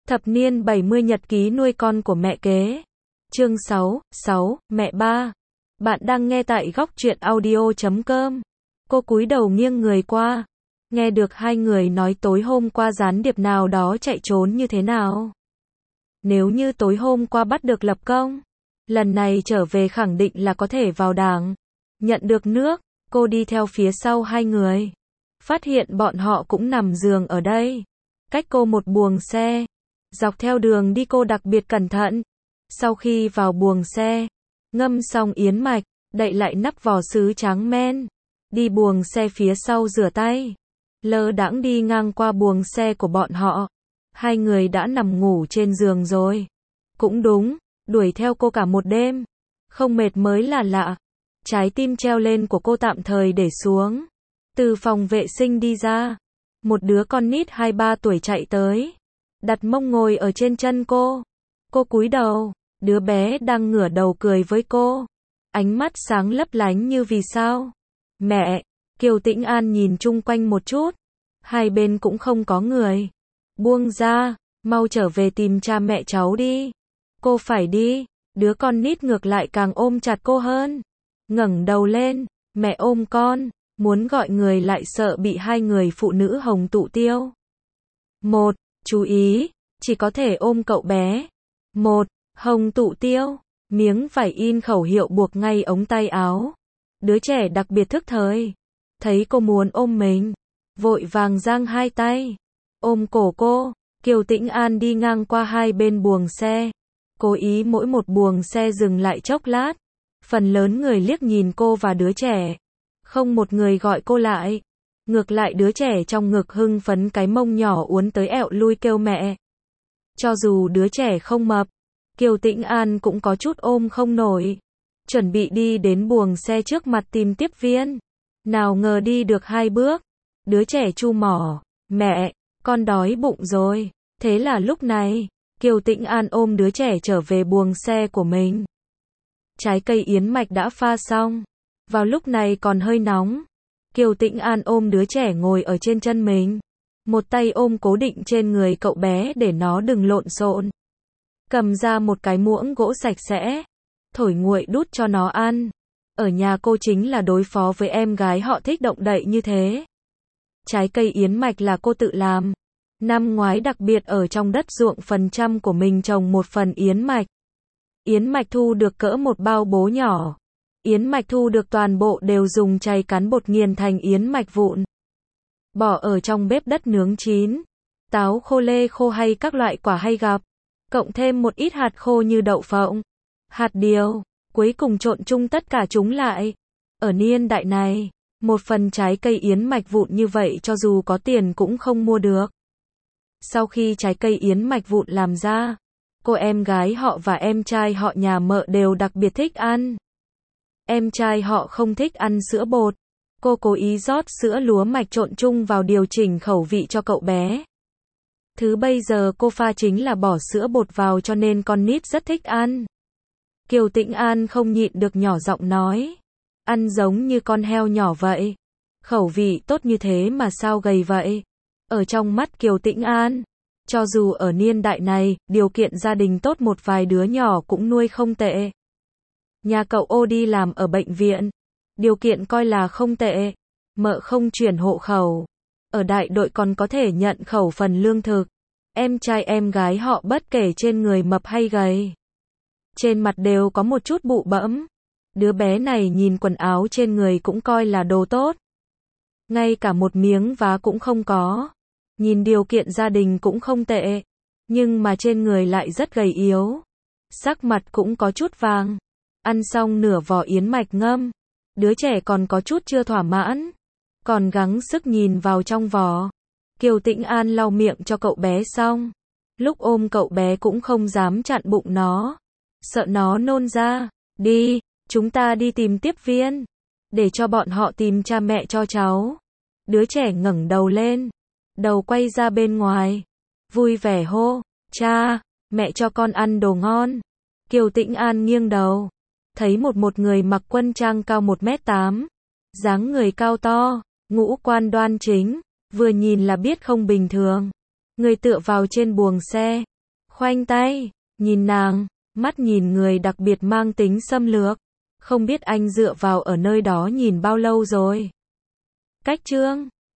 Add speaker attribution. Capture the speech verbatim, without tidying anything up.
Speaker 1: Thập niên bảy mươi nhật ký nuôi con của mẹ kế. Chương sáu, sáu, mẹ ba. Bạn đang nghe tại góc truyện audio chấm com. Cô cúi đầu nghiêng người qua. Nghe được hai người nói tối hôm qua gián điệp nào đó chạy trốn như thế nào. Nếu như tối hôm qua bắt được lập công, lần này trở về khẳng định là có thể vào đảng. Nhận được nước, cô đi theo phía sau hai người. Phát hiện bọn họ cũng nằm giường ở đây. Cách cô một buồng xe. Dọc theo đường đi cô đặc biệt cẩn thận. Sau khi vào buồng xe, ngâm xong yến mạch, đậy lại nắp vò sứ tráng men. Đi buồng xe phía sau rửa tay. Lơ đãng đi ngang qua buồng xe của bọn họ. Hai người đã nằm ngủ trên giường rồi. Cũng đúng, đuổi theo cô cả một đêm. Không mệt mới là lạ. Trái tim treo lên của cô tạm thời để xuống. Từ phòng vệ sinh đi ra. Một đứa con nít hai ba tuổi chạy tới. Đặt mông ngồi ở trên chân cô. Cô cúi đầu. Đứa bé đang ngửa đầu cười với cô. Ánh mắt sáng lấp lánh như vì sao. Mẹ. Kiều Tĩnh An nhìn chung quanh một chút. Hai bên cũng không có người. Buông ra. Mau trở về tìm cha mẹ cháu đi. Cô phải đi. Đứa con nít ngược lại càng ôm chặt cô hơn. Ngẩng đầu lên. Mẹ ôm con. Muốn gọi người lại sợ bị hai người phụ nữ hồng tụ tiêu. Một. Chú ý. Chỉ có thể ôm cậu bé. Một. Hồng tụ tiêu. Miếng vải in khẩu hiệu buộc ngay ống tay áo. Đứa trẻ đặc biệt thức thời. Thấy cô muốn ôm mình. Vội vàng giang hai tay. Ôm cổ cô. Kiều Tĩnh An đi ngang qua hai bên buồng xe. Cố ý mỗi một buồng xe dừng lại chốc lát. Phần lớn người liếc nhìn cô và đứa trẻ. Không một người gọi cô lại. Ngược lại đứa trẻ trong ngực hưng phấn cái mông nhỏ uốn tới ẹo lui kêu mẹ. Cho dù đứa trẻ không mập, Kiều Tĩnh An cũng có chút ôm không nổi. Chuẩn bị đi đến buồng xe trước mặt tìm tiếp viên. Nào ngờ đi được hai bước. Đứa trẻ chu mỏ. Mẹ, con đói bụng rồi. Thế là lúc này, Kiều Tĩnh An ôm đứa trẻ trở về buồng xe của mình. Trái cây yến mạch đã pha xong. Vào lúc này còn hơi nóng. Kiều Tĩnh An ôm đứa trẻ ngồi ở trên chân mình. Một tay ôm cố định trên người cậu bé để nó đừng lộn xộn. Cầm ra một cái muỗng gỗ sạch sẽ. Thổi nguội đút cho nó ăn. Ở nhà cô chính là đối phó với em gái họ thích động đậy như thế. Trái cây yến mạch là cô tự làm. Năm ngoái đặc biệt ở trong đất ruộng phần trăm của mình trồng một phần yến mạch. Yến mạch thu được cỡ một bao bố nhỏ. Yến mạch thu được toàn bộ đều dùng chày cán bột nghiền thành yến mạch vụn. Bỏ ở trong bếp đất nướng chín. Táo khô lê khô hay các loại quả hay gặp. Cộng thêm một ít hạt khô như đậu phộng, hạt điều. Cuối cùng trộn chung tất cả chúng lại. Ở niên đại này, một phần trái cây yến mạch vụn như vậy cho dù có tiền cũng không mua được. Sau khi trái cây yến mạch vụn làm ra, cô em gái họ và em trai họ nhà mợ đều đặc biệt thích ăn. Em trai họ không thích ăn sữa bột. Cô cố ý rót sữa lúa mạch trộn chung vào điều chỉnh khẩu vị cho cậu bé. Thứ bây giờ cô pha chính là bỏ sữa bột vào cho nên con nít rất thích ăn. Kiều Tĩnh An không nhịn được nhỏ giọng nói. Ăn giống như con heo nhỏ vậy. Khẩu vị tốt như thế mà sao gầy vậy? Ở trong mắt Kiều Tĩnh An, cho dù ở niên đại này, điều kiện gia đình tốt một vài đứa nhỏ cũng nuôi không tệ. Nhà cậu ô đi làm ở bệnh viện. Điều kiện coi là không tệ. Mợ không chuyển hộ khẩu. Ở đại đội còn có thể nhận khẩu phần lương thực. Em trai em gái họ bất kể trên người mập hay gầy. Trên mặt đều có một chút bụ bẫm. Đứa bé này nhìn quần áo trên người cũng coi là đồ tốt. Ngay cả một miếng vá cũng không có. Nhìn điều kiện gia đình cũng không tệ. Nhưng mà trên người lại rất gầy yếu. Sắc mặt cũng có chút vàng. Ăn xong nửa vò yến mạch ngâm. Đứa trẻ còn có chút chưa thỏa mãn. Còn gắng sức nhìn vào trong vò. Kiều Tĩnh An lau miệng cho cậu bé xong. Lúc ôm cậu bé cũng không dám chặn bụng nó. Sợ nó nôn ra. Đi, chúng ta đi tìm tiếp viên. Để cho bọn họ tìm cha mẹ cho cháu. Đứa trẻ ngẩng đầu lên. Đầu quay ra bên ngoài. Vui vẻ hô. Cha, mẹ cho con ăn đồ ngon. Kiều Tĩnh An nghiêng đầu. Thấy một một người mặc quân trang cao một mét tám. Dáng người cao to. Ngũ quan đoan chính. Vừa nhìn là biết không bình thường. Người tựa vào trên buồng xe. Khoanh tay, nhìn nàng, mắt nhìn người đặc biệt mang tính xâm lược. Không biết anh dựa vào ở nơi đó nhìn bao lâu rồi. Cách chương